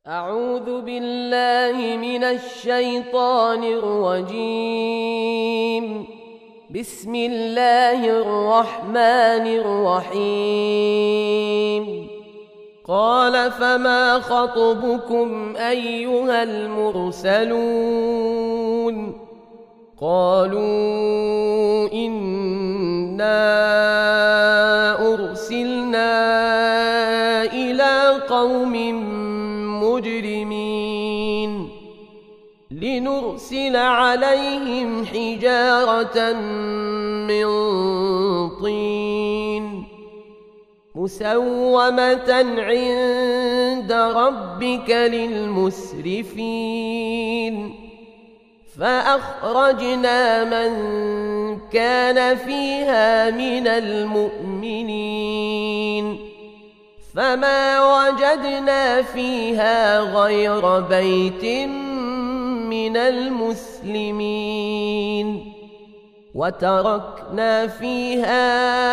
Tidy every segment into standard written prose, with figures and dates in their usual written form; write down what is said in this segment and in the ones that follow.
أعوذ بالله من الشيطان الرجيم. بسم الله الرحمن الرحيم. قال فما خطبكم أيها المرسلون؟ قالوا إنا أرسلنا إلى قوم مجرمين لنرسل عليهم حجارة من طين مسومة عند ربك للمسرفين فأخرجنا من كان فيها من المؤمنين فما وجدنا فيها غير بيت من المسلمين وتركنا فيها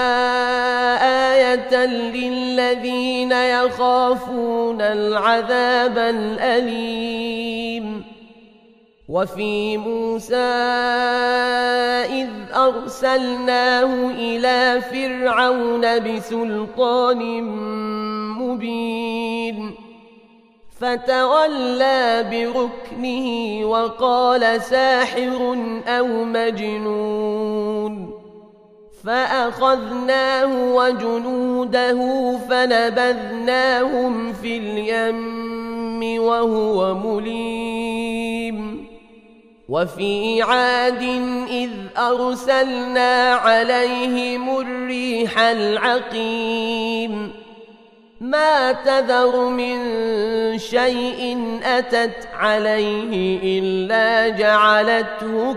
آية للذين يخافون العذاب الأليم. وفي موسى إذ أرسلناه إلى فرعون بسلطان مبين فتولى بركنه وقال ساحر أو مجنون فأخذناه وجنوده فنبذناهم في اليم وهو مليم. وفي عاد إذ أرسلنا عليهم الريح العقيم ما تذر من شيء أتت عليه إلا جعلته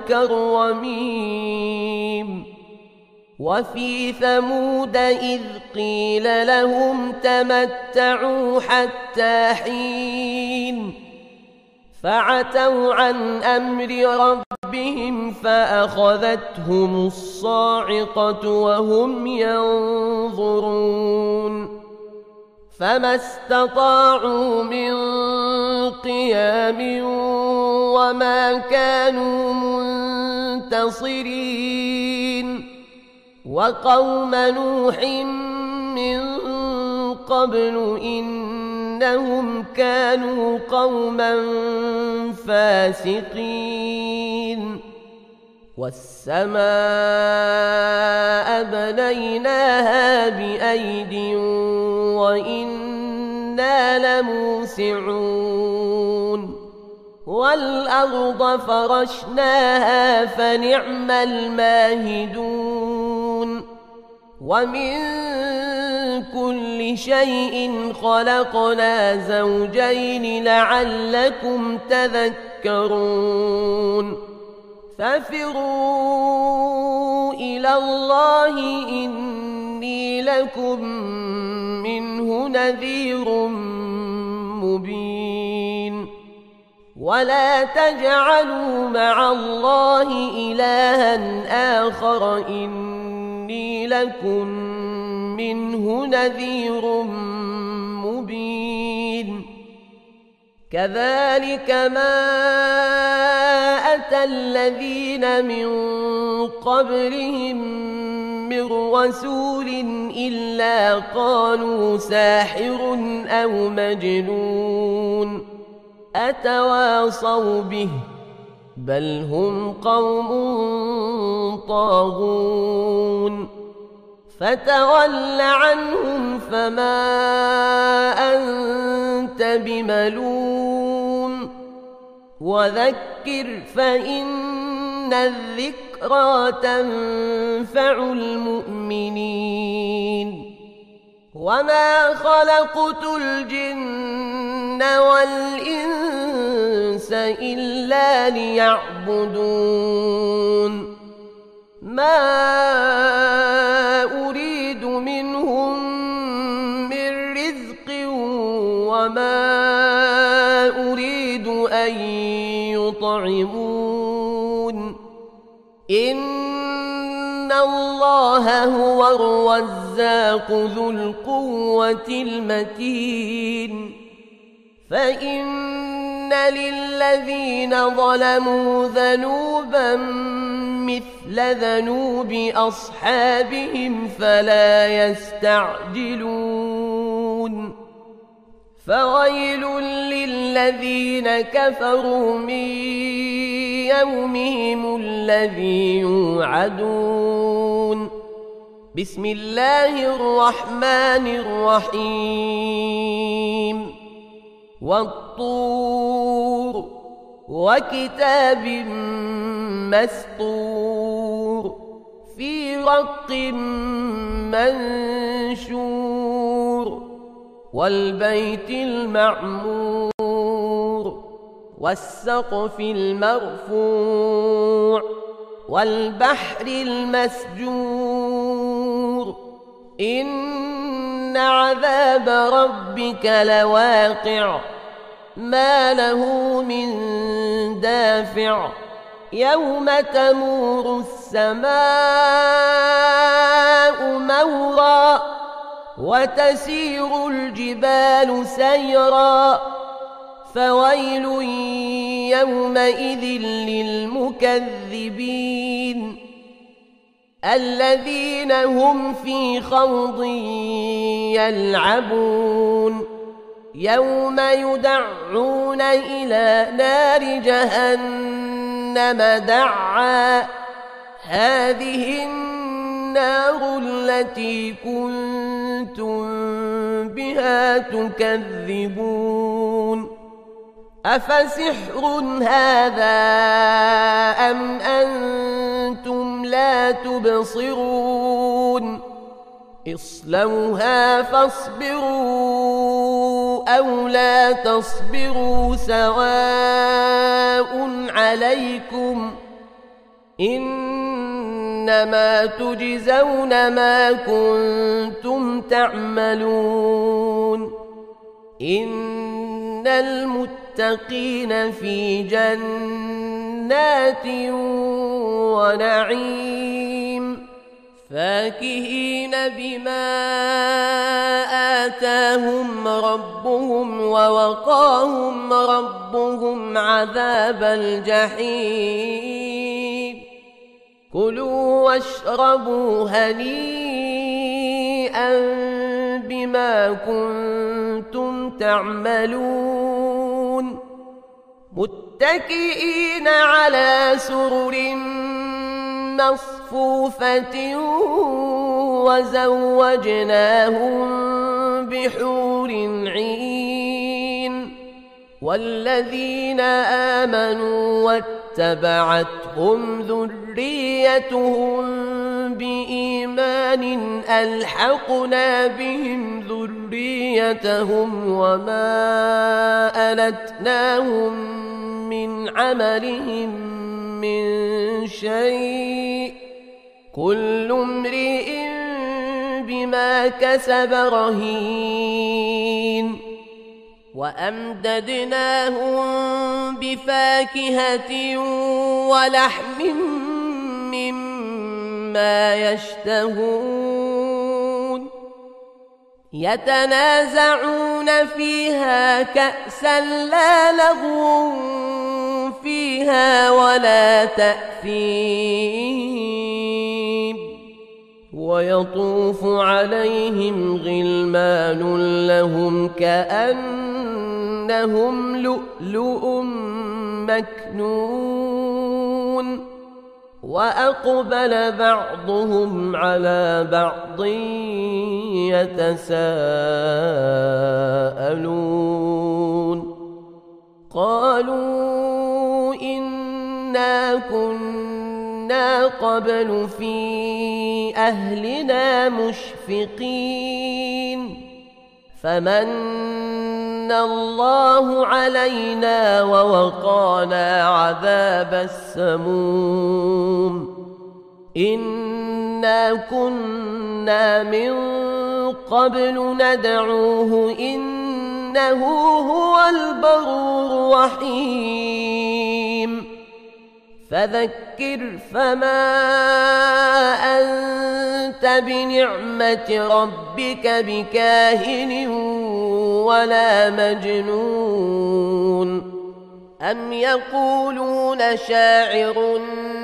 كالرميم. وفي ثمود إذ قيل لهم تمتعوا حتى حين فعتوا عن أمر ربهم فأخذتهم الصاعقة وهم ينظرون فما استطاعوا من قيام وما كانوا منتصرين. وقوم نوح من قبل إنهم كانوا قوما فاسقين. والسماء بنيناها بأيد وإنا لموسعون. والأرض فرشناها فنعم الماهدون. ومن كل شيء خلقنا زوجين لعلكم تذكرون. ففروا إلى الله إني لكم منه نذير مبين. ولا تجعلوا مع الله إلها آخر إني لكم منه نذير مبين. كذلك ما أتى الذين من قبلهم من رسول إلا قالوا ساحر أو مجنون أتواصوا به بل هم قوم طاغون. فتول عنهم فما أنت بملوم وذكر فإن الذكرى تنفع المؤمنين. وما خلقت الجن والإنس إلا ليعبدون ما أريد منهم من رزق وما أريد أن يطعمون إن الله هو الرزاق ذو القوة المتين. فإن للذين ظلموا ذنوبا مثل ذنوب أصحابهم فلا يستعجلون فويل للذين كفروا من يومهم الذي يوعدون بسم الله الرحمن الرحيم والطور وكتاب مسطور في رق منشور والبيت المعمور والسقف المرفوع والبحر المسجور إن عذاب ربك لواقع ما له من دافع يوم تمور السماء مورا وتسير الجبال سيرا فويل يومئذ للمكذبين الذين هم في خوض يلعبون يوم يدعون إلى نار جهنم دعا هذه النار التي كنتم بها تكذبون أفسحر هذا أم أنتم لا تبصرون اصلوها فاصبروا أو لا تصبروا سواء عليكم إنما تجزون ما كنتم تعملون إن المتقين في جنات ونعيم فاكهين بما آتاهم ربهم ووقاهم ربهم عذاب الجحيم كلوا واشربوا هنيئا بما كنتم تعملون متكئين على سرر مصفوفة وزوجناهم بحور عين والذين آمنوا واتبعتهم ذريتهم بإيمان ألحقنا بهم ذريتهم وما ألتناهم من عملهم من شيء كل امرئ بما كسب رهين وأمددناهم بفاكهة ولحم مما يشتهون يتنازعون فيها كأسا لا لغو فيها ولا تأثيم ويطوف عليهم غلمان لهم كأنهم لؤلؤ مكنون وأقبل بعضهم على بعض يتساءلون قالوا إنا كنا قبل في أهلنا مشفقين فمن الله علينا ووقانا عذاب السموم إنا كنا من قبل ندعوه إنه هو البر الرحيم فذكر فما أنت بنعمة ربك بكاهن ولا مجنون أم يقولون شاعر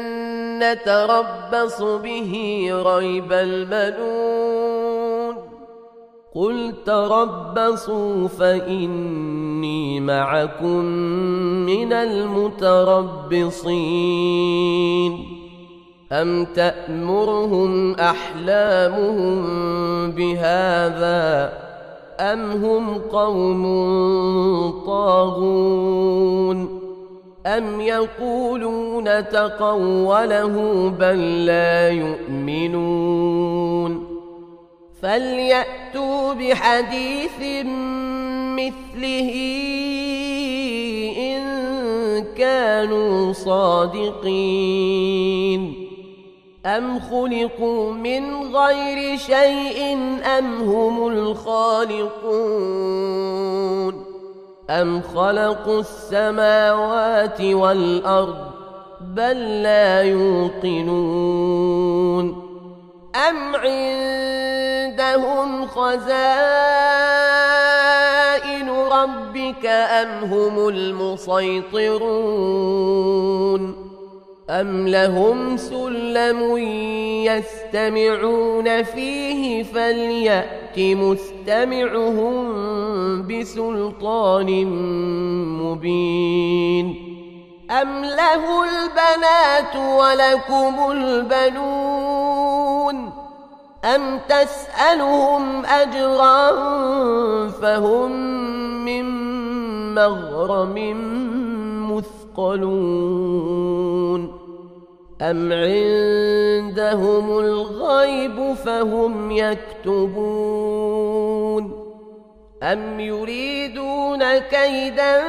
نتربص به ريب المنون قل تربصوا فإني معكم من المتربصين أم تأمرهم أحلامهم بهذا أم هم قوم طاغون أم يقولون تقوله بل لا يؤمنون فليأتوا بحديث مثله إن كانوا صادقين أم خلقوا من غير شيء أم هم الخالقون أم خلقوا السماوات والأرض بل لا يوقنون أم عندهم خزائن ربك أم هم المسيطرون أم لهم سلم يستمعون فيه فليأت مستمعهم بسلطان مبين أم له البنات ولكم البنون أم تسألهم أجرا فهم من مغرم مثقلون أم عندهم الغيب فهم يكتبون أم يريدون كيدا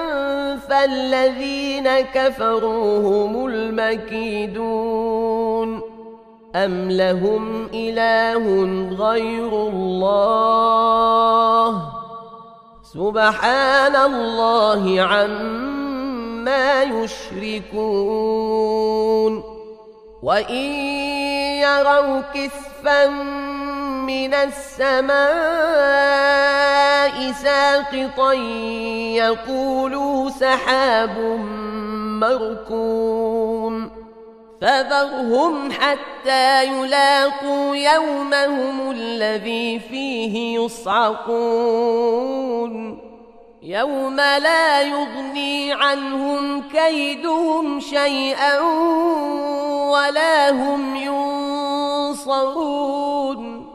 فالذين كفروا هم المكيدون أم لهم إله غير الله سبحان الله عما يشركون وإن يروا كسفا من السماء ساقطا يقولوا سحاب مركوم فذرهم حتى يلاقوا يومهم الذي فيه يصعقون يوم لا يغني عنهم كيدهم شيئا ولا هم ينصرون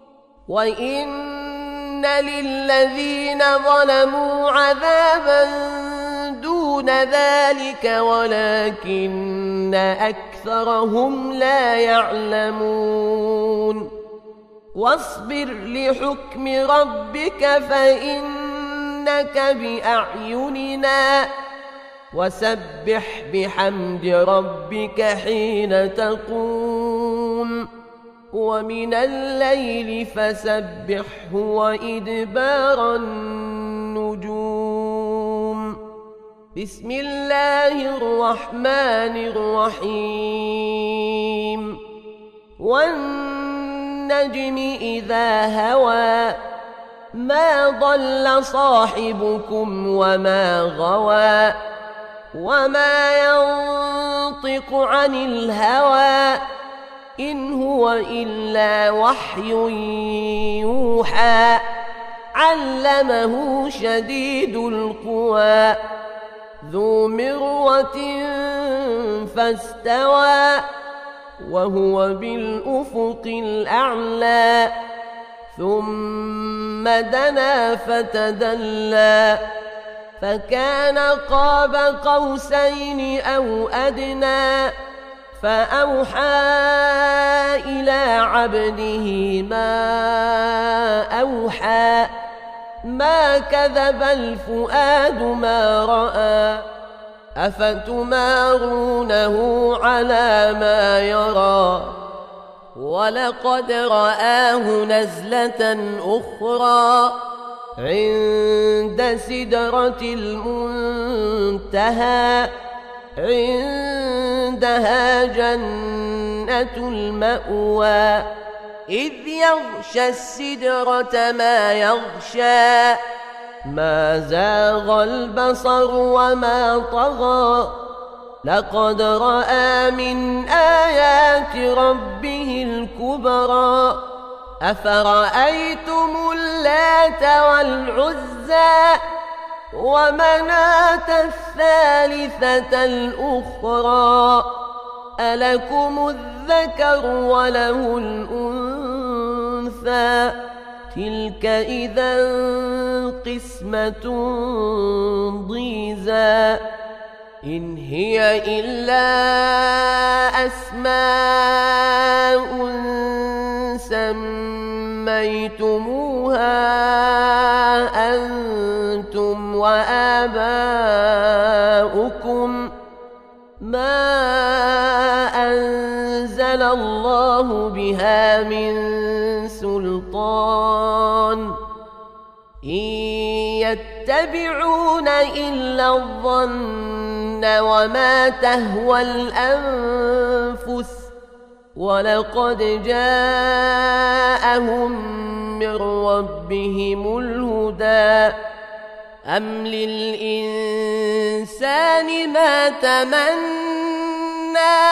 وإن للذين ظلموا عذابا دون ذلك ولكن أكثرهم لا يعلمون واصبر لحكم ربك فإنك بأعيننا وسبح بحمد ربك حين تقوم ومن الليل فسبحه وإدبار النجوم بسم الله الرحمن الرحيم والنجم إذا هوى ما ضل صاحبكم وما غوى وما ينطق عن الهوى إن هو إلا وحي يوحى علمه شديد القوى ذو مرة فاستوى وهو بالأفق الأعلى ثم دنا فتدلى فكان قاب قوسين أو أدنى فأوحى إلى عبده ما أوحى ما كذب الفؤاد ما رأى أفتمارونه على ما يرى ولقد رآه نزلة أخرى عند سدرة المنتهى عندها جنة المأوى إذ يغشى السدرة ما يغشى ما زاغ البصر وما طغى لقد رأى من آيات ربه الكبرى أفرأيتم اللات والعزى ومناة الثالثة الأخرى ألكم الذكر وله الأنثى تلك إذا قسمة ضيزى إن هي إلا أسماء سميتموها أنتم وآباؤكم ما أنزل الله بها من سلطان إن يتبعون إلا الظن وما تهوى الأنفس ولقد جاءهم من ربهم الهدى أم للإنسان ما تمنى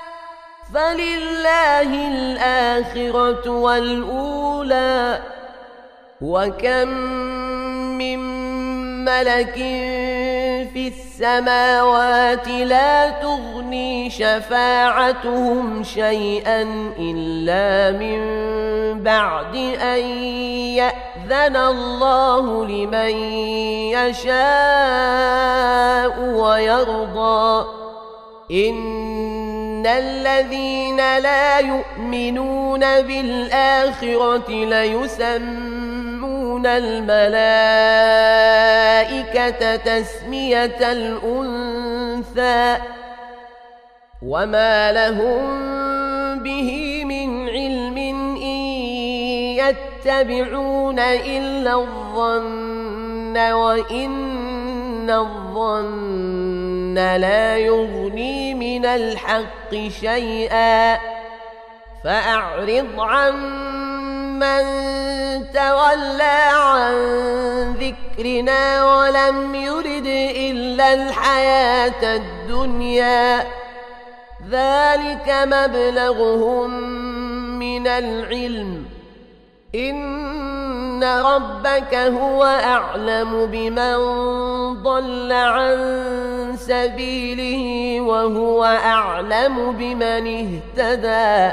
فلله الآخرة والأولى وكم من ملك في السماوات لا تغني شفاعتهم شيئا إلا من بعد أن يأذن الله لمن يشاء ويرضى إن الذين لا يؤمنون بالآخرة ليسمون الملائكة تسمية الأنثى وما لهم به من علم إن يتبعون إلا الظن وإن الظن لا يغني من الحق شيئا فأعرض عمن تولى عن ذكرنا ولم يرد إلا الحياة الدنيا ذلك مبلغهم من العلم إن ربك هو أعلم بمن ضل عن سبيله وهو أعلم بمن اهتدى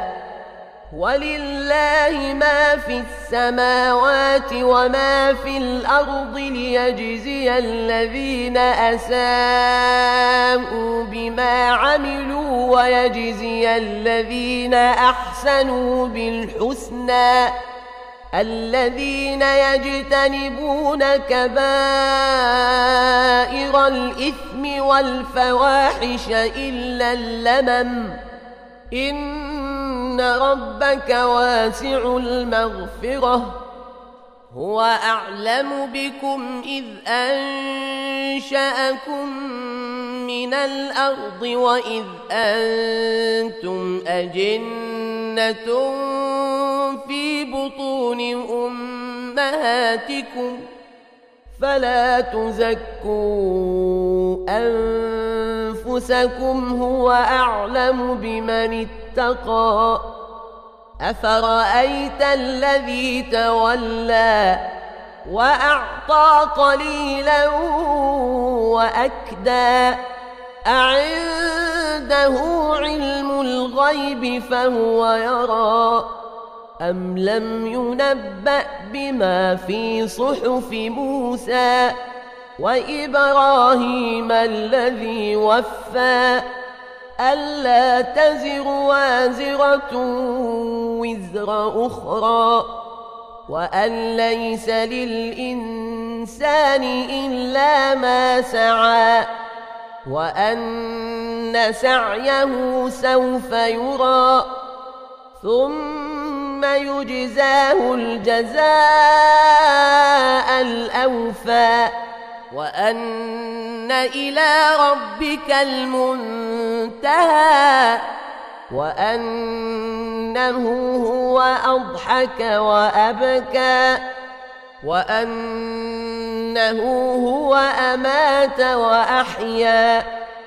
ولله ما في السماوات وما في الأرض ليجزي الذين أساءوا بما عملوا ويجزي الذين أحسنوا بالحسنى الذين يجتنبون كبائر الإثم والفواحش إلا اللمم إن ربك واسع المغفرة هو أعلم بكم إذ أنشأكم من الأرض وإذ أنتم أجنة في بطون أمهاتكم فلا تزكوا أنفسكم هو أعلم بمن اتقى أفرأيت الذي تولى وأعطى قليلا وأكدى أعنده علم الغيب فهو يرى أم لم ينبأ بما في صحف موسى وإبراهيم الذي وفى ألا تزر وازرة وزر أخرى وأن ليس للإنسان إلا ما سعى وأن سعيه سوف يرى ثم يجزاه الجزاء الأوفى وأن إلى ربك المنتهى وأنه هو أضحك وأبكى وأنه هو أمات وأحيا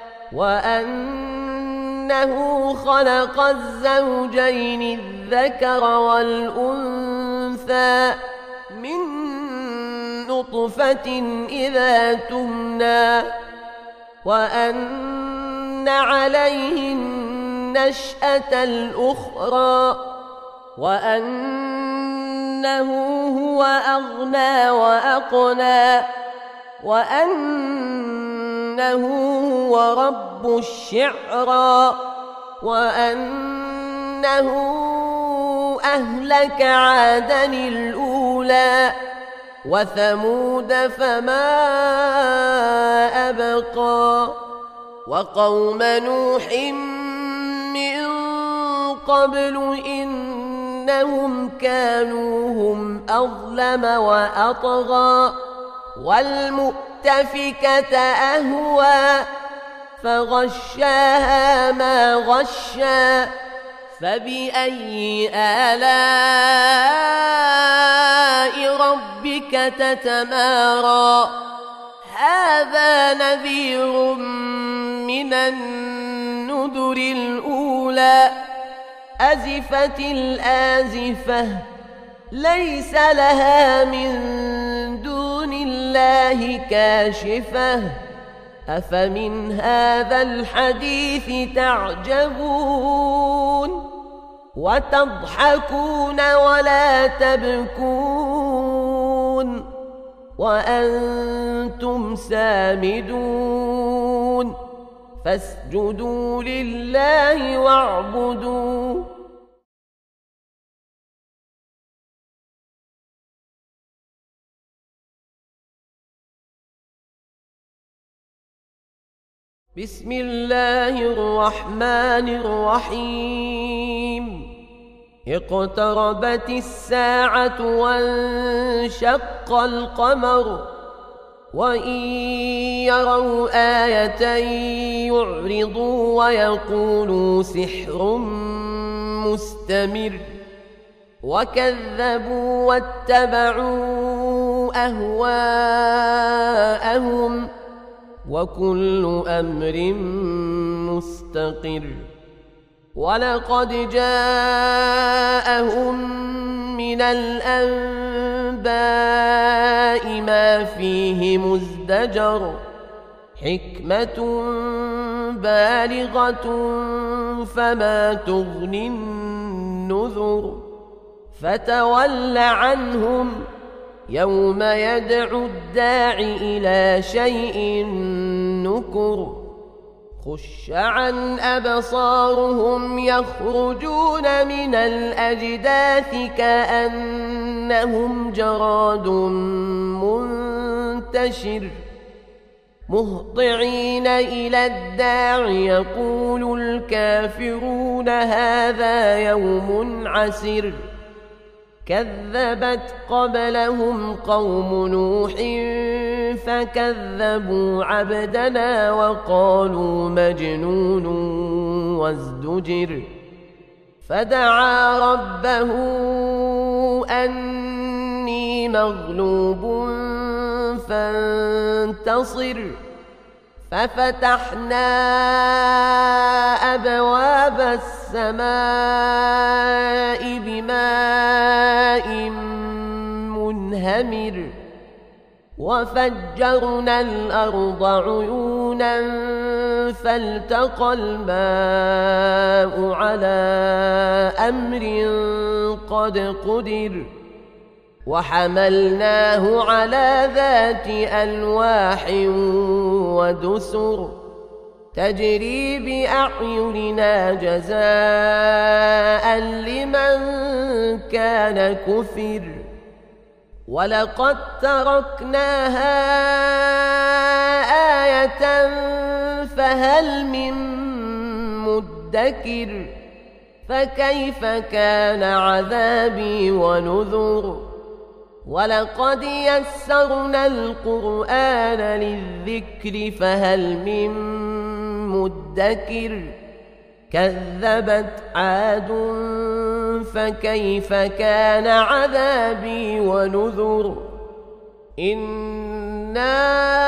وأنه خلق الزوجين الذكر والأنثى من نطفة إذا تمنى وأن عليه النشأة الأخرى وأنه هو أغنى وأقنى وأنه هو رب الشعرى وأنه أهلك عادا الأولى وثمود فما أبقى وقوم نوح من قبل إنهم كانوا هم أظلم وأطغى والمؤتفكة أهوى فغشاها ما غشى فبأي آلاء ربك تتمارى هذا نذير من النذر الأولى أزفت الآزفة ليس لها من دون الله كاشفة أفمن هذا الحديث تعجبون وتضحكون ولا تبكون وأنتم سامدون فاسجدوا لله واعبدوا بسم الله الرحمن الرحيم اقتربت الساعة وانشق القمر وإن يروا آية يعرضوا ويقولوا سحر مستمر وكذبوا واتبعوا أهواءهم وكل أمر مستقر ولقد جاءهم من الأنباء ما فيه مزدجر حكمة بالغة فما تغني النذر فتول عنهم يوم يدعو الداع إلى شيء نكر خش عن أبصارهم يخرجون من الأجداث كأنهم جراد منتشر مهطعين إلى الداع يقول الكافرون هذا يوم عسر كذبت قبلهم قوم نوح فكذبوا عبدنا وقالوا مجنون وازدجر فدعا ربه أني مغلوب فانتصر ففتحنا أبواب السماء بماء منهمر وفجرنا الأرض عيونا فالتقى الماء على أمر قد قدر وحملناه على ذات ألواح ودسر تجري بأعيننا جزاء لمن كان كفر ولقد تركناها آية فهل من مدكر فكيف كان عذابي ونذر ولقد يسرنا القرآن للذكر فهل من مدكر كذبت عاد فكيف كان عذابي ونذر إنا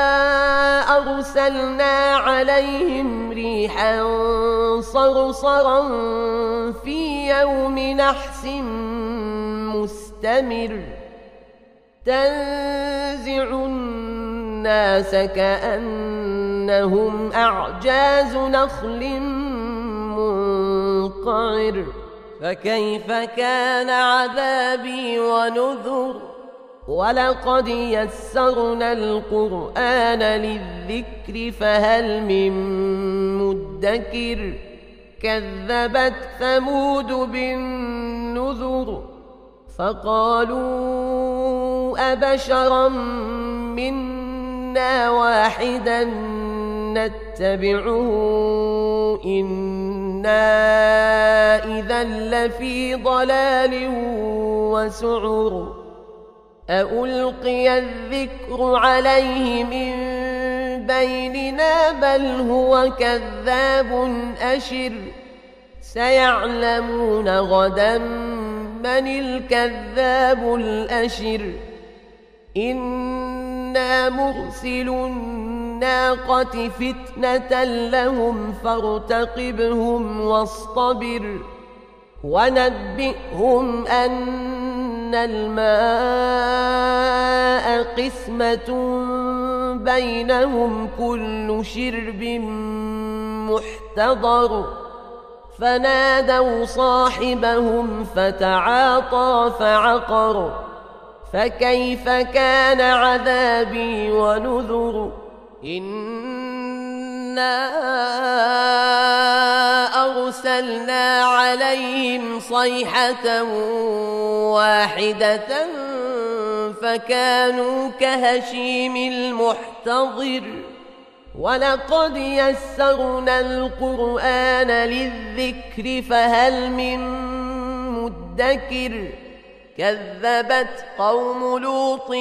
أرسلنا عليهم ريحا صرصرا في يوم نحس مستمر تنزع الناس كأنهم أعجاز نخل منقعر فكيف كان عذابي ونذر ولقد يسرنا القرآن للذكر فهل من مدكر كذبت ثمود بالنذر فقالوا أبشرا منا واحدا نتبعه إنا إذا لفي ضلال وسعر أألقي الذكر عليه من بيننا بل هو كذاب أشر سيعلمون غدا من الكذاب الأشر إنا مرسل الناقة فتنة لهم فارتقبهم واصطبر ونبئهم أن الماء قسمة بينهم كل شرب محتضر فنادوا صاحبهم فتعاطى فعقر فكيف كان عذابي ونذر إنا أرسلنا عليهم صيحة واحدة فكانوا كهشيم المحتضر ولقد يسرنا القرآن للذكر فهل من مدكر كذبت قوم لوط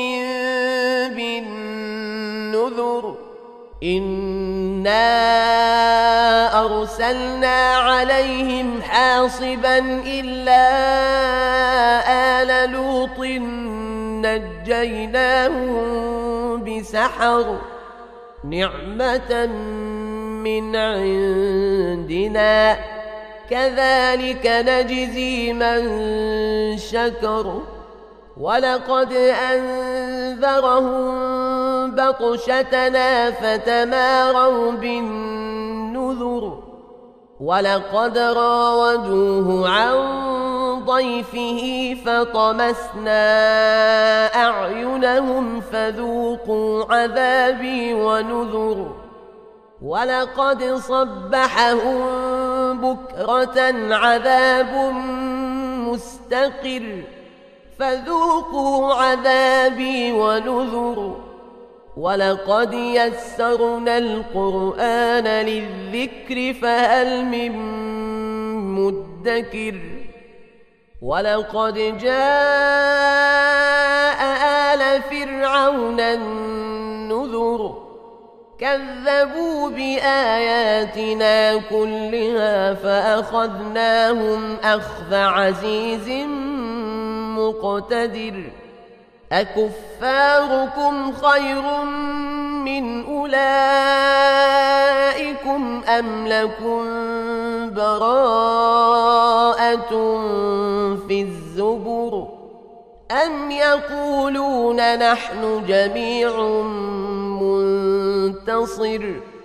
بالنذر إنا أرسلنا عليهم حاصبا إلا آل لوط نجيناهم بسحر نعمة من عندنا كذلك نجزي من شكر ولقد أنذرهم بطشتنا فتماروا بالنذر ولقد راودوه عن ضيفه فطمسنا أعينهم فذوقوا عذابي ونذر ولقد صبحهم بكرة عذاب مستقر فذوقوا عذابي ونذر ولقد يسرنا القرآن للذكر فهل من مدكر ولقد جاء آل فرعون النذر كذبوا بآياتنا كلها فأخذناهم أخذ عزيز مقتدر أكفاركم خير من أولئكم أم لكم براءة في الزبر أم يقولون نحن جميع منتصر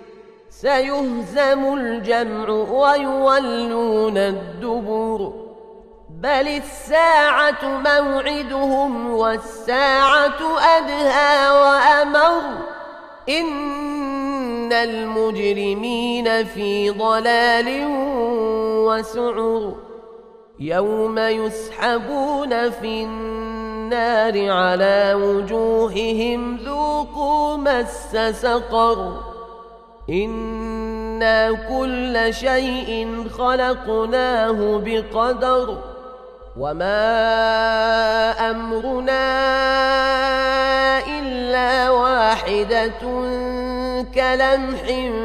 سيهزم الجمع ويولون الدبر بل الساعة موعدهم والساعة أدهى وأمر إن المجرمين في ضلال وسعر يوم يسحبون في النار على وجوههم ذوقوا مس سقر إنا كل شيء خلقناه بقدر وما أمرنا إلا واحدة كلمح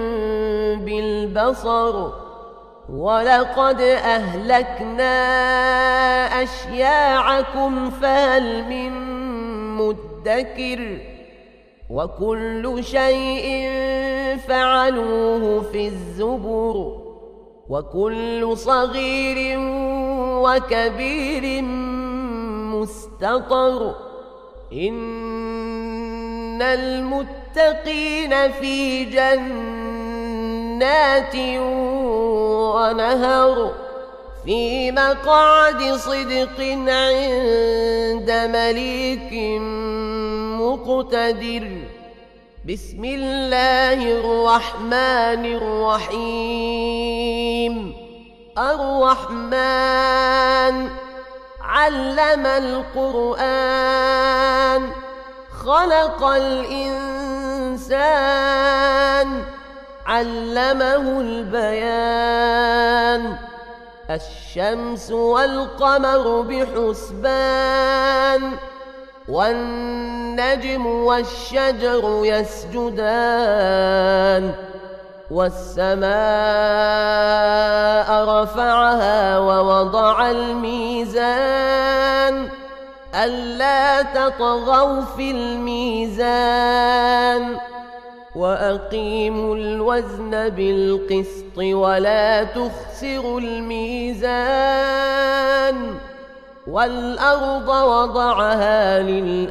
بالبصر ولقد أهلكنا أشياعكم فهل من مدكر وكل شيء فعلوه في الزبر وكل صغير وكبير مستطر إن المتقين في جنات ونهر في مقعد صدق عند مليك مقتدر بسم الله الرحمن الرحيم الرحمن علم القرآن خلق الإنسان علمه البيان الشمس والقمر بحسبان والنجم والشجر يسجدان والسماء رفعها ووضع الميزان ألا تطغوا في الميزان وأقيموا الوزن بالقسط ولا تخسروا الميزان والأرض وضعها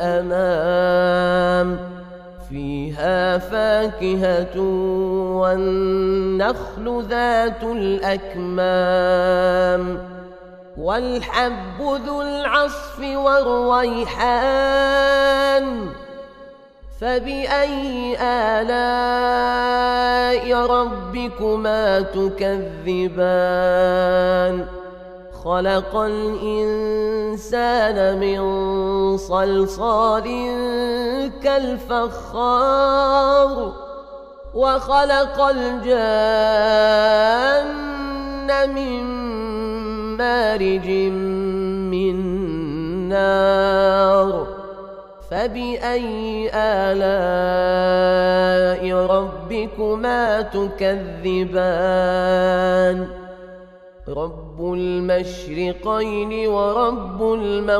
للأنام فيها فاكهة والنخل ذات الأكمام والحب ذو العصف والريحان فبأي آلاء ربكما تكذبان خلق الإنسان من صلصال كالفخار وخلق الجان من مارج من نار فبأي آلاء ربكما تكذبان رب المشرقين ورب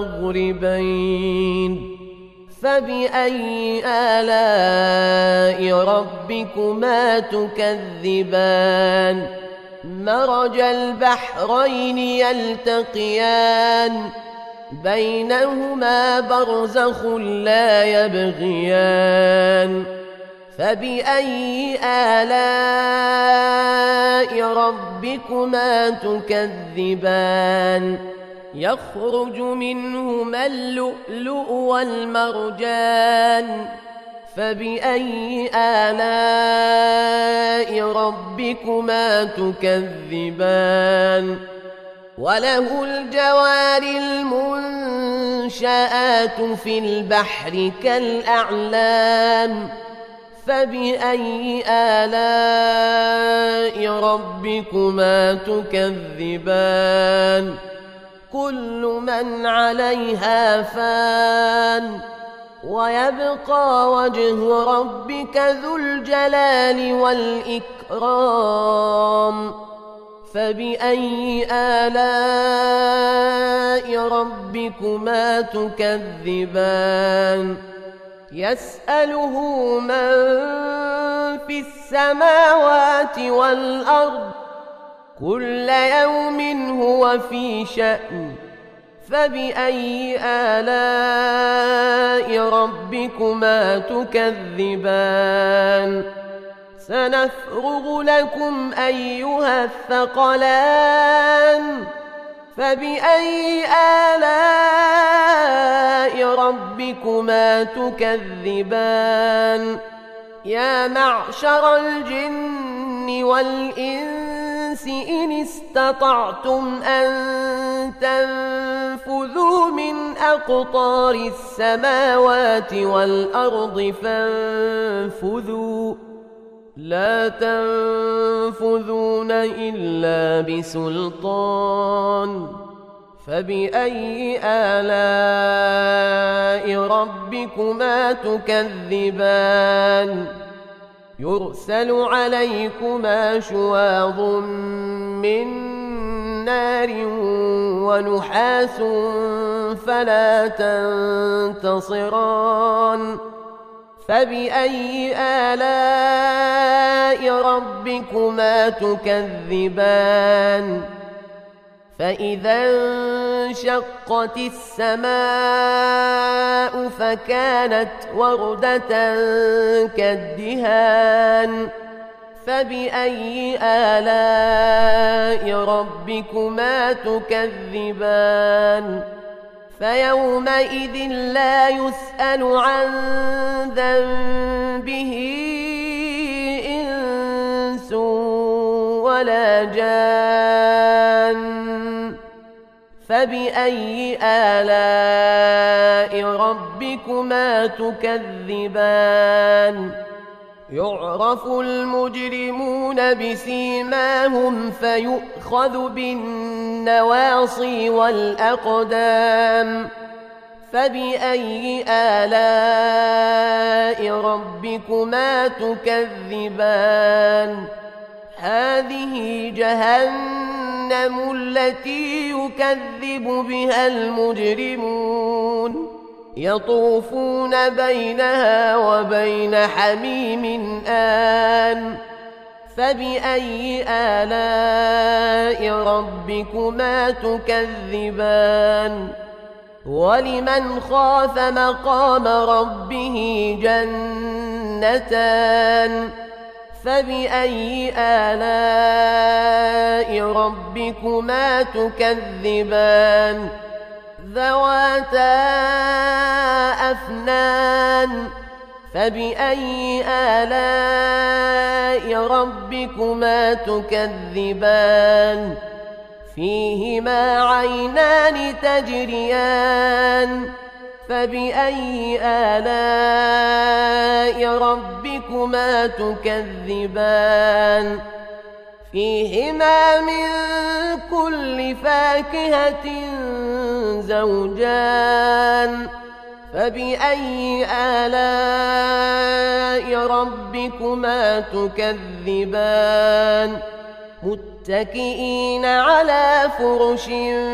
المغربين فبأي آلاء ربكما تكذبان مرج البحرين يلتقيان بينهما برزخ لا يبغيان فبأي آلاء ربكما تكذبان يخرج منهما اللؤلؤ والمرجان فبأي آلاء ربكما تكذبان وله الجوار المنشآت في البحر كالأعلام فبأي آلاء ربكما تكذبان كل من عليها فان ويبقى وجه ربك ذو الجلال والإكرام فبأي آلاء ربكما تكذبان يسأله من في السماوات والأرض كل يوم هو في شأن فبأي آلاء ربكما تكذبان سنفرغ لكم أيها الثقلان فبأي آلاء ربكما تكذبان يا معشر الجن والإنس إن استطعتم أن تنفذوا من أقطار السماوات والأرض فانفذوا لا تنفذون إلا بسلطان فبأي آلاء ربكما تكذبان يرسل عليكما شواظ من نار ونحاس فلا تنتصران فبأي آلاء ربكما تكذبان فإذا انشقت السماء فكانت وردة كالدهان فبأي آلاء ربكما تكذبان فيومئذ لا يسأل عن ذنبه إنس ولا جان فبأي آلاء ربكما تكذبان يعرف المجرمون بسيماهم فيؤخذ بالنواصي والأقدام فبأي آلاء ربكما تكذبان هذه جهنم التي يكذب بها المجرمون يطوفون بينها وبين حميم آن فبأي آلاء ربكما تكذبان ولمن خاف مقام ربه جنتان فبأي آلاء ربكما تكذبان ذواتا أفنان فبأي آلاء ربكما تكذبان فيهما عينان تجريان فبأي آلاء ربكما تكذبان فيهما من كل فاكهة زوجان فبأي آلاء ربكما تكذبان متكئين على فرش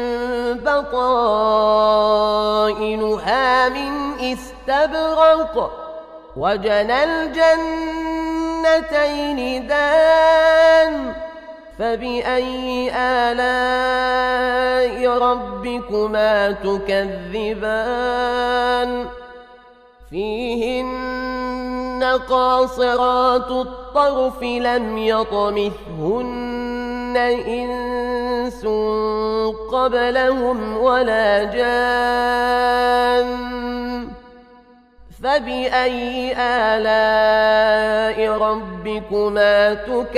بطائنها من استبرق وجنى الجنتين دان فبأي آلاء ربكما تكذبان فيهن قاصرات الطرف لم يطمثهن إنس قبلهم ولا جان فبأي آلاء ربكما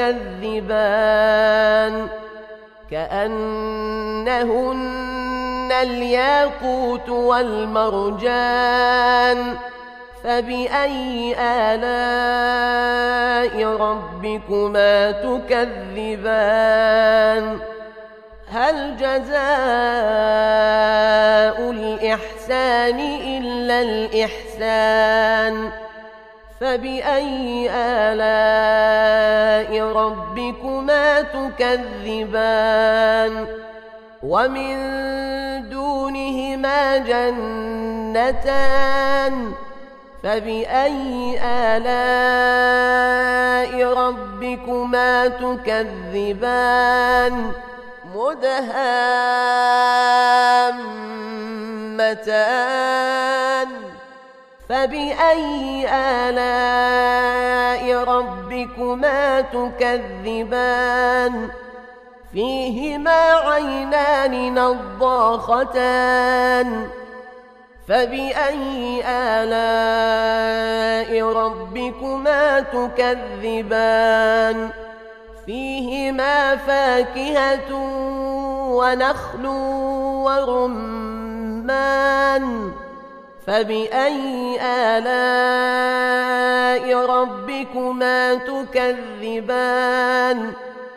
تكذبان كأنهن الياقوت والمرجان فبأي آلاء ربكما تكذبان هل جزاء الإحسان إلا الإحسان فبأي آلاء ربكما تكذبان ومن دونهما جنتان فبأي آلاء ربكما تكذبان مدهامتان فبأي آلاء ربكما تكذبان فيهما عينان نضاختان فبأي آلاء ربكما تكذبان فيهما فاكهة ونخل ورمان فبأي آلاء ربكما تكذبان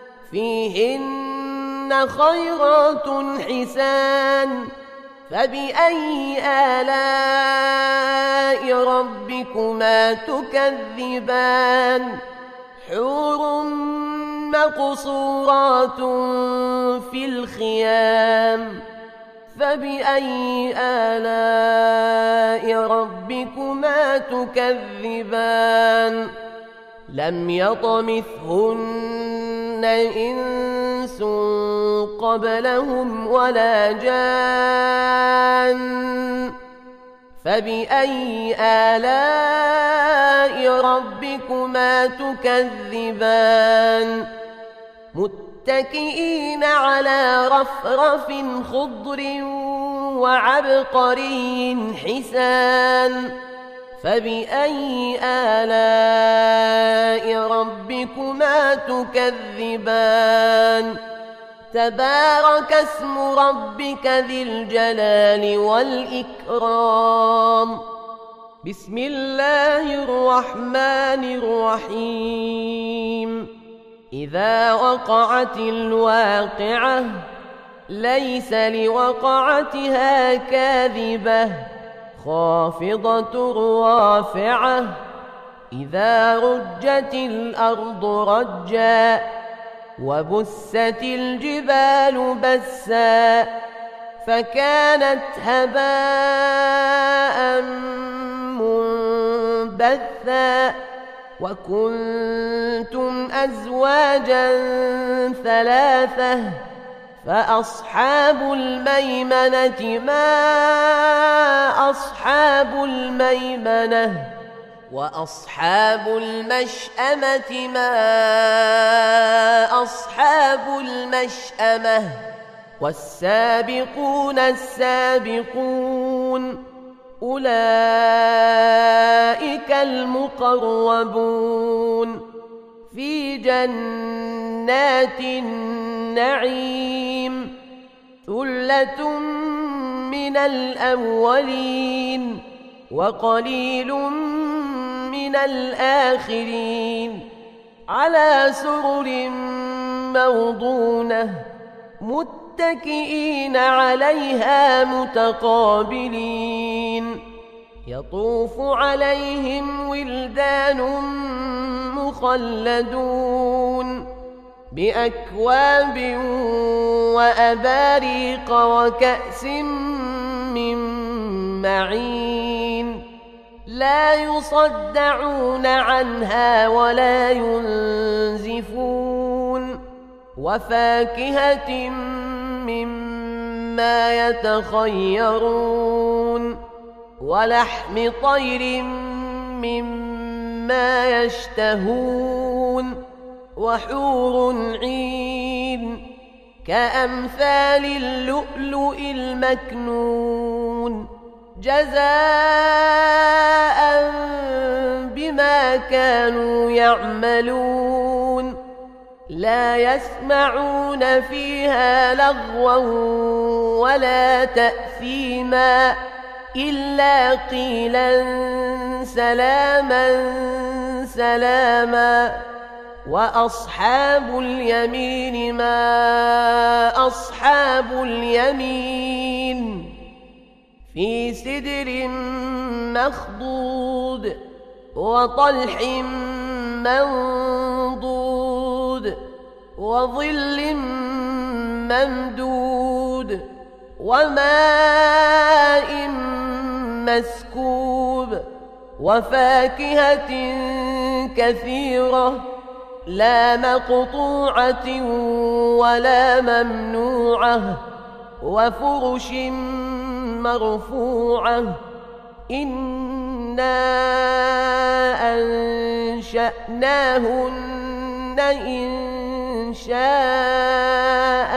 فيهن خيرات حسان فبأي آلاء ربكما تكذبان حور مقصورات في الخيام فبأي آلاء ربكما تكذبان لم يطمثهن إنس قبلهم ولا جان فبأي آلاء ربكما تكذبان متكئين على رفرف خضر وعبقري حسان فبأي آلاء ربكما تكذبان تبارك اسم ربك ذي الجلال والإكرام بسم الله الرحمن الرحيم إذا وقعت الواقعة ليس لوقعتها كاذبة خافضة رافعة إذا رجت الأرض رجا وبست الجبال بسا فكانت هباء منبثا وكنتم أزواجا ثلاثة فأصحاب الميمنة ما أصحاب الميمنة وأصحاب المشأمة ما أصحاب المشأمة والسابقون السابقون أولئك المقربون في جنات النعيم ثلة من الأولين وقليل من الآخرين على سرر موضونة متكئين عليها متقابلين يطوف عليهم ولدان مخلدون بأكواب وأباريق وكأس من معين لا يصدعون عنها ولا ينزفون وفاكهة مما يتخيرون ولحم طير مما يشتهون وحور عين كأمثال اللؤلؤ المكنون جزاء بما كانوا يعملون لا يسمعون فيها لغوا ولا تأثيما إلا قيلا سلاما سلاما وأصحاب اليمين ما أصحاب اليمين في سدر مخضود وطلح منضود وظل ممدود وماء مسكوب وفاكهة كثيرة لا مقطوعة ولا ممنوعة وفرش مرفوعة إنا أنشأناهن إنشاء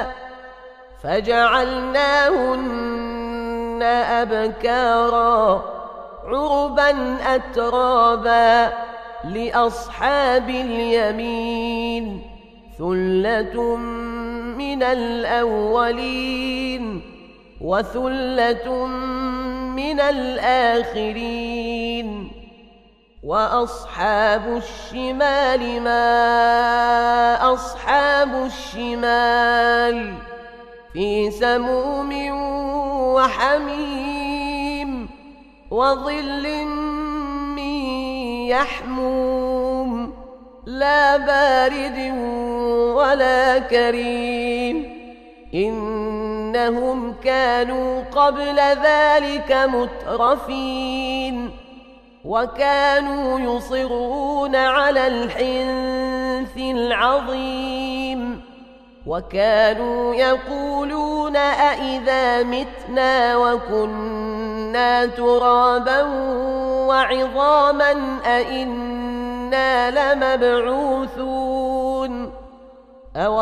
فجعلناهن أبكارا عربا أترابا لأصحاب اليمين ثلة من الأولين وثلة من الآخرين وأصحاب الشمال ما أصحاب الشمال في سموم وحميم وظل من يحموم لا بارد ولا كريم إنهم كانوا قبل ذلك مترفين وكانوا يصرون على الحنث العظيم وكانوا يقولون أإذا متنا وكنا ترابا وعظاما أإنا لمبعوثون أو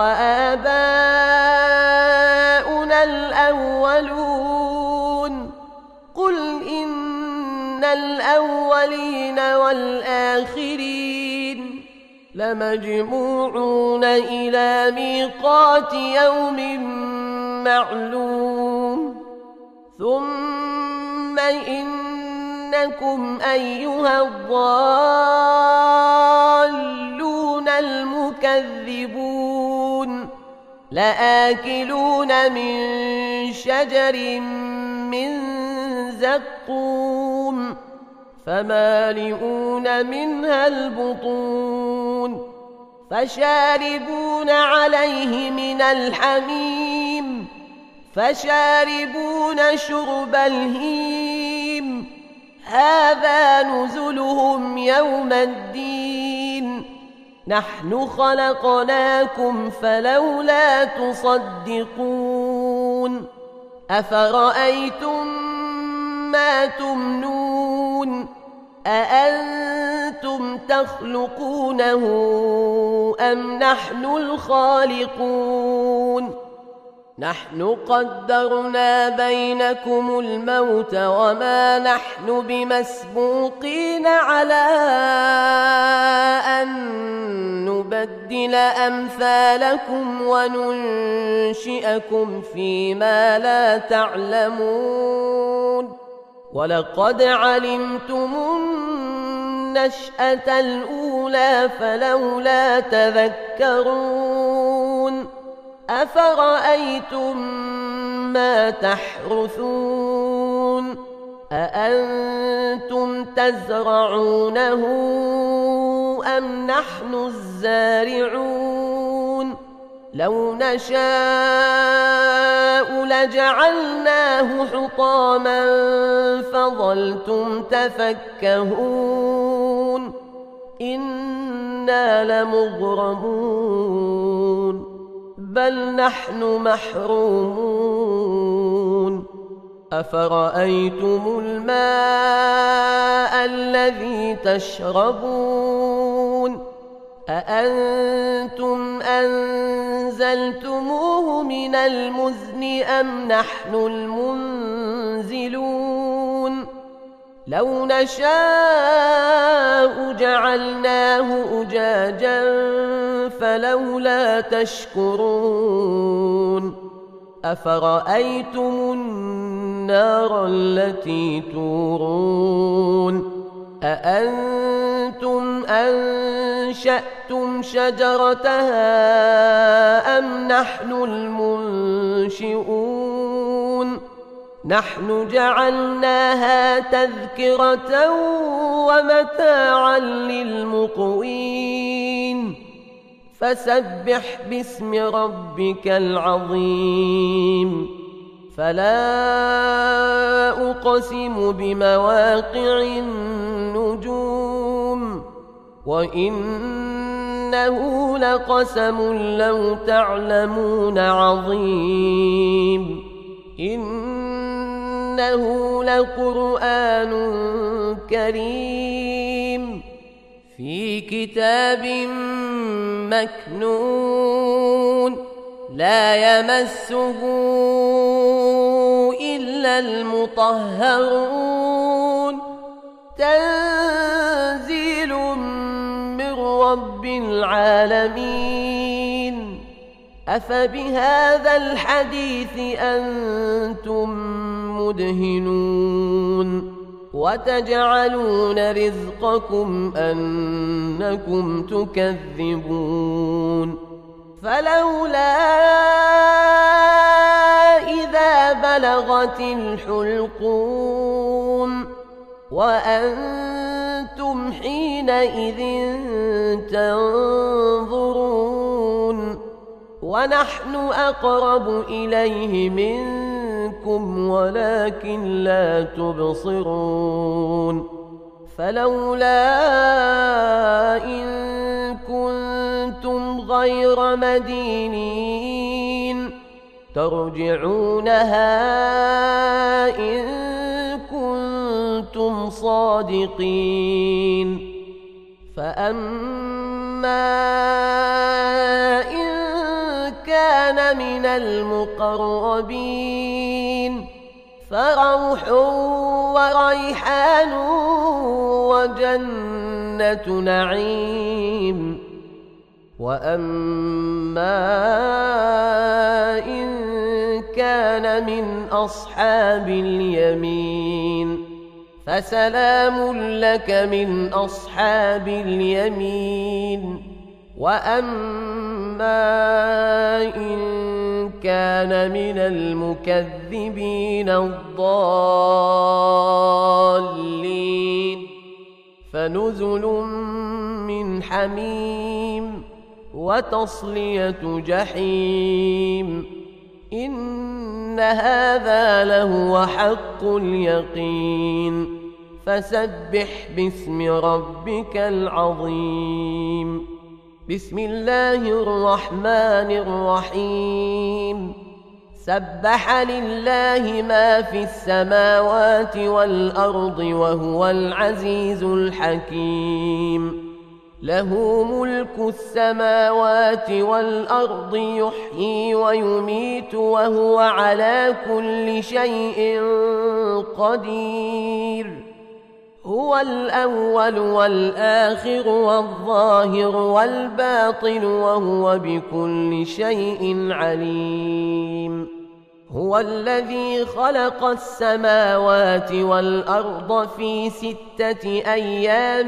آباؤنا الأولون قل إن الأولين والآخرين لمجموعون إلى ميقات يوم معلوم ثم إنكم أيها الضالون المكذبون لآكلون من شجر من زقوم فمالئون منها البطون فشاربون عليه من الحميم فشاربون شرب الهيم هذا نزلهم يوم الدين نحن خلقناكم فلولا تصدقون أفرأيتم ما تمنون أأنتم تخلقونه أم نحن الخالقون نحن قدرنا بينكم الموت وما نحن بمسبوقين على أن نبدل أمثالكم وننشئكم فيما لا تعلمون ولقد علمتم النشأة الأولى فلولا تذكرون أفرأيتم ما تحرثون أأنتم تزرعونه أم نحن الزارعون لو نشاء لجعلناه حطاما فظلتم تفكهون إنا لمغرمون بل نحن محرومون أفرأيتم الماء الذي تشربون أأنتم أنزلتموه من المزن أم نحن المنزلون لو نشاء جعلناه أجاجا فلولا تشكرون أفرأيتم النار التي تورون أأنتم أنشأتم شجرتها أم نحن المنشئون نحن جعلناها تذكرة ومتاعا للمقوين فسبح باسم ربك العظيم فلا أقسم بمواقع النجوم وإنه لقسم لو تعلمون عظيم إنه لقرآن كريم في كتاب مكنون لا يمسه إلا المطهرون تنزيل من رب العالمين أفبهذا الحديث أنتم مدهنون وتجعلون رزقكم أنكم تكذبون فلولا إذا بلغت الحلقوم وأنتم حينئذ تنظرون ونحن أقرب إليه منكم ولكن لا تبصرون فلولا إن كنتم غير مدينين ترجعونها إن كنتم صادقين فأما إن كان من المقربين فروح وريحان وجنة نعيم وأما إن كان من أصحاب اليمين فسلام لك من أصحاب اليمين وأما إن كان من المكذبين الضالين فنزل من حميم وتصلية جحيم إن هذا لهو حق اليقين فسبح باسم ربك العظيم بسم الله الرحمن الرحيم سبح لله ما في السماوات والأرض وهو العزيز الحكيم له ملك السماوات والأرض يحيي ويميت وهو على كل شيء قدير هو الأول والآخر والظاهر والباطن وهو بكل شيء عليم هو الذي خلق السماوات والأرض في 6 أيام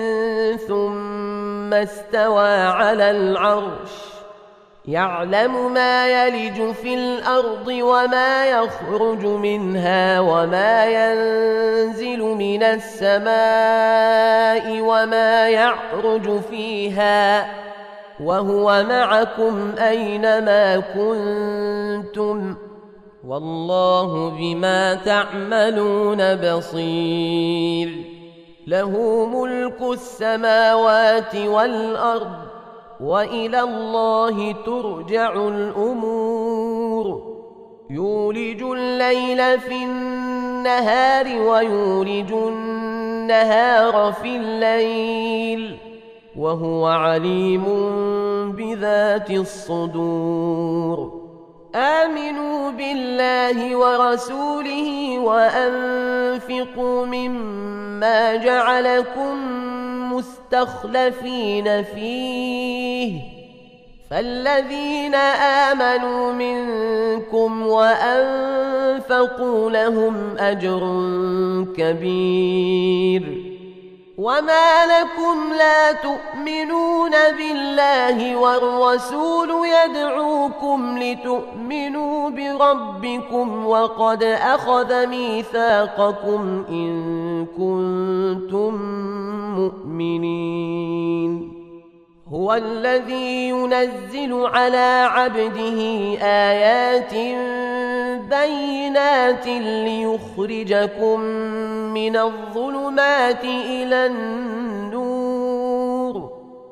ثم استوى على العرش يعلم ما يلج في الأرض وما يخرج منها وما ينزل من السماء وما يعرج فيها وهو معكم أينما كنتم والله بما تعملون بصير له ملك السماوات والأرض وإلى الله ترجع الأمور يولج الليل في النهار ويولج النهار في الليل وهو عليم بذات الصدور آمنوا بالله ورسوله وأنفقوا مما جعلكم مستخلفين فيه فالذين آمنوا منكم وأنفقوا لهم أجر كبير وما لكم لا تؤمنون بالله والرسول يدعوكم لتؤمنوا بربكم وقد أخذ ميثاقكم إن كنتم مؤمنين هو الذي ينزل على عبده آيات بينات ليخرجكم من الظلمات إلى النور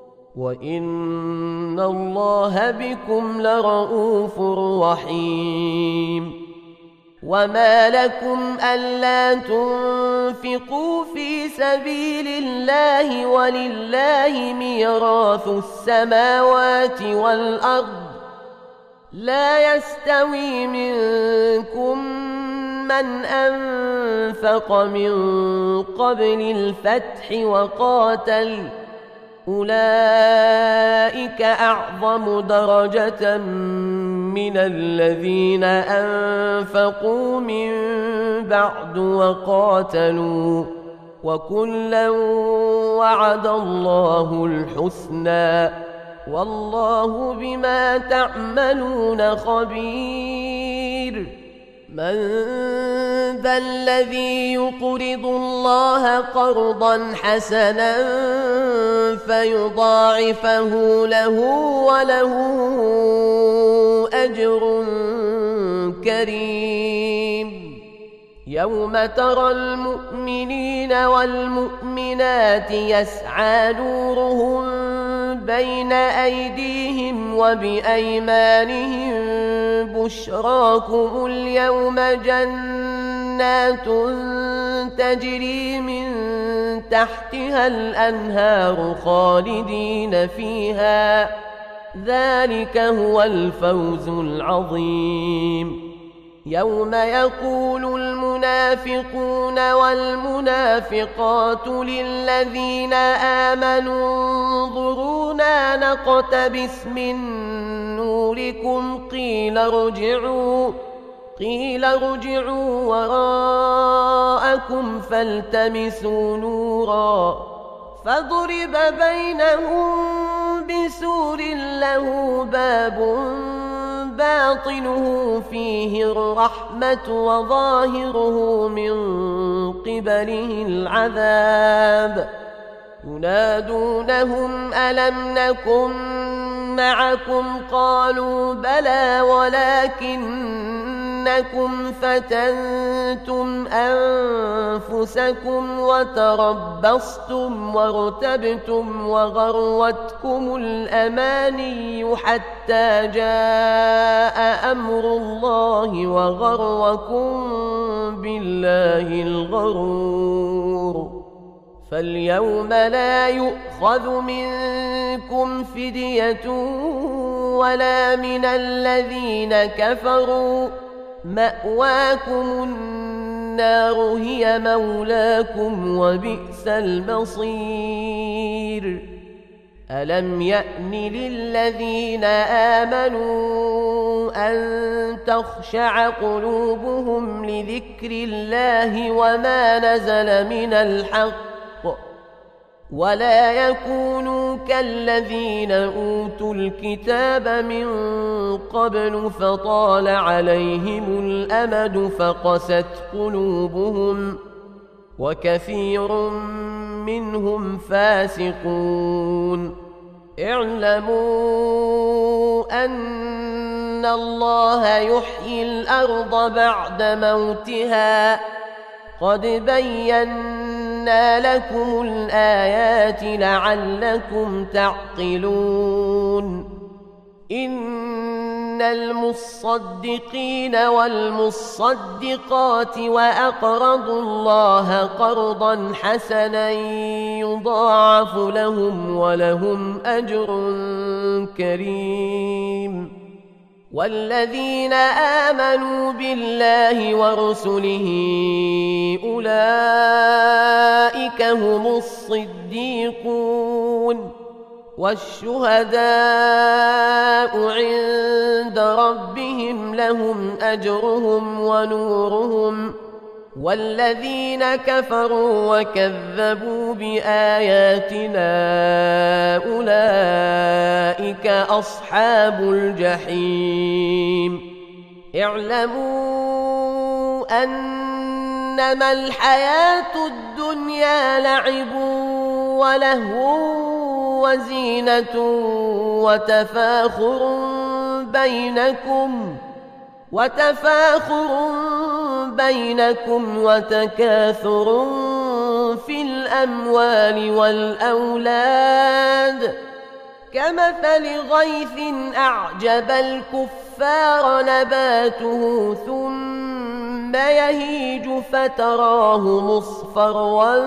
وإن الله بكم لرؤوف رحيم وما لكم ألا تنفقوا في سبيل الله ولله ميراث السماوات والأرض لا يستوي منكم من أنفق من قبل الفتح وقاتل أولئك أعظم درجة من الذين أنفقوا من بعد وقاتلوا وكلا وعد الله الحسنى والله بما تعملون خبير من ذا الذي يقرض الله قرضا حسنا فيضاعفه له وله أجر كريم يوم ترى المؤمنين والمؤمنات يسعى نورهم بين أيديهم وبأيمانهم بشراكم اليوم جنات تجري من تحتها الأنهار خالدين فيها ذلك هو الفوز العظيم يوم يقول المنافقون والمنافقات للذين آمنوا انظرونا نقتبس من نوركم قيل ارجعوا وراءكم فالتمسوا نورا فضرب بينهم بسور له باب باطنه فيه الرحمة وظاهره من قبله العذاب ينادونهم ألم نكن معكم قالوا بلى ولكنكم فتنتم أنفسكم وتربصتم وارتبتم وغرتكم الأماني حتى جاء أمر الله وغركم بالله الغرور فاليوم لا يؤخذ منكم فدية ولا من الذين كفروا مأواكم النار هي مولاكم وبئس المصير ألم يأن للذين آمنوا أن تخشع قلوبهم لذكر الله وما نزل من الحق ولا يكونوا كالذين أوتوا الكتاب من قبل فطال عليهم الأمد فقست قلوبهم وكثير منهم فاسقون اعلموا أن الله يحيي الأرض بعد موتها قد بينا لكم الآيات لعلكم تعقلون إن المصدقين والمصدقات وأقرضوا الله قرضا حسنا يضاعف لهم ولهم أجر كريم والذين آمنوا بالله ورسله أولئك هم الصديقون والشهداء عند ربهم لهم أجرهم ونورهم والذين كفروا وكذبوا بآياتنا أولئك أصحاب الجحيم اعلموا أنما الحياة الدنيا لعب ولهو وزينة وتفاخر بينكم وتكاثر في الأموال والأولاد كمثل غيث أعجب الكفار نباته ثم يهيج فتراه مصفرا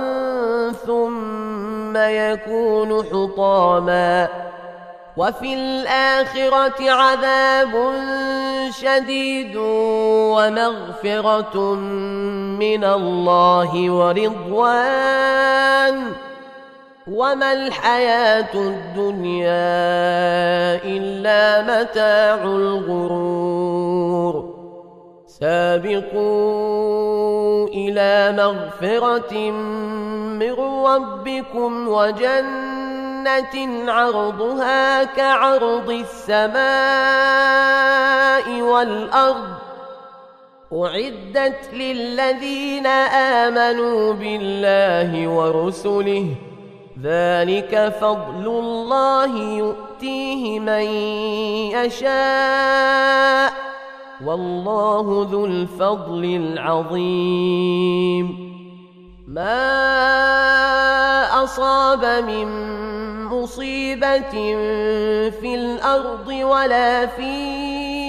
ثم يكون حطاما وفي الآخرة عذاب شديد ومغفرة من الله ورضوان وما الحياة الدنيا إلا متاع الغرور سابقوا إلى مغفرة من ربكم وجنة عرضها كعرض السماء والأرض أعدت للذين آمنوا بالله ورسله ذلك فضل الله يؤتيه من يشاء والله ذو الفضل العظيم ما أصاب من مصيبة في الأرض ولا في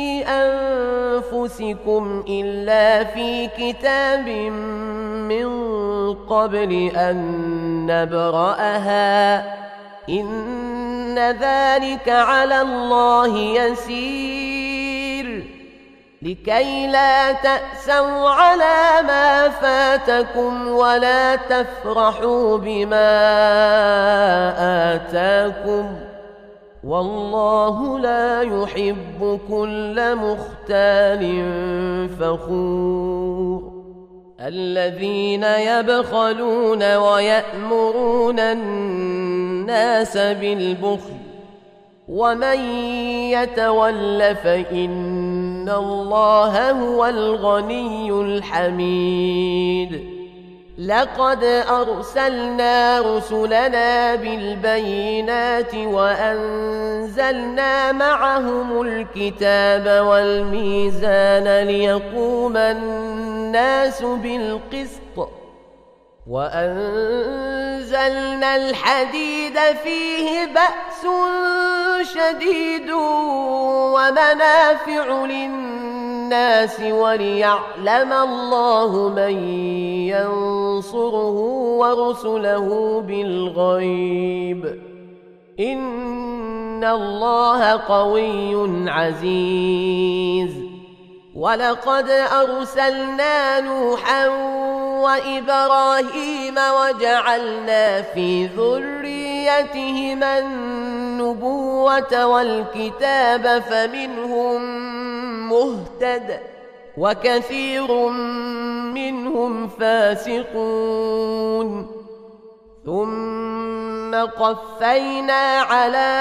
أنفسكم إلا في كتاب من قبل أن نبرأها إن ذلك على الله يسير لكي لا تأسوا على ما فاتكم ولا تفرحوا بما آتاكم والله لا يحب كل مختال فخور الذين يبخلون ويأمرون الناس بالبخل ومن يتول فإن الله هو الغني الحميد لقد أرسلنا رسلنا بالبينات وأنزلنا معهم الكتاب والميزان ليقوم الناس بالقسط وأنزلنا الحديد فيه بأس شديد ومنافع للناس وليعلم الله من ينصره ورسله بالغيب إن الله قوي عزيز ولقد أرسلنا نوحا وإبراهيم وجعلنا في ذريتهما النبوة والكتاب فمنهم مهتد وكثير منهم فاسقون ثم قفينا على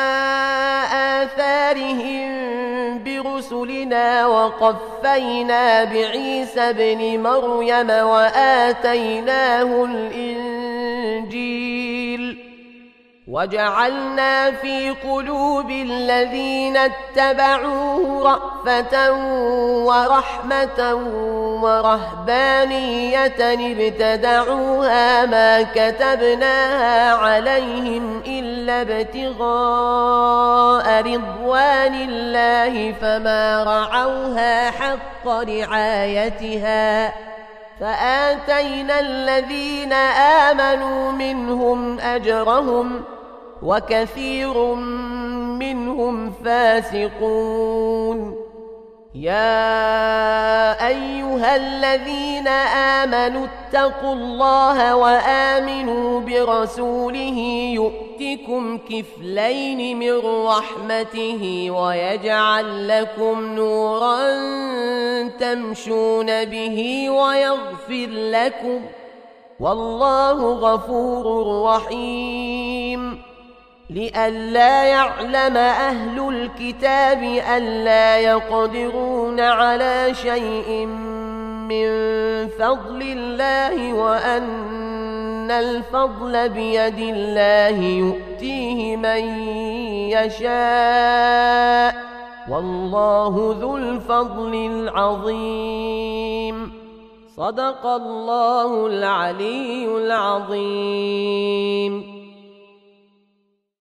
آثارهم برسلنا وقفينا بعيسى ابن مريم وآتيناه الإنجيل وجعلنا في قلوب الذين اتبعوه رأفة ورحمة ورهبانية ابتدعوها ما كتبناها عليهم إلا ابتغاء رضوان الله فما رعوها حق رعايتها فآتينا الذين آمنوا منهم أجرهم وكثير منهم فاسقون يا أيها الذين آمنوا اتقوا الله وآمنوا برسوله يؤتكم كفلين من رحمته ويجعل لكم نورا تمشون به ويغفر لكم والله غفور رحيم لئلا يعلم أهل الكتاب ألا يقدرون على شيء من فضل الله وأن الفضل بيد الله يؤتيه من يشاء والله ذو الفضل العظيم صدق الله العلي العظيم.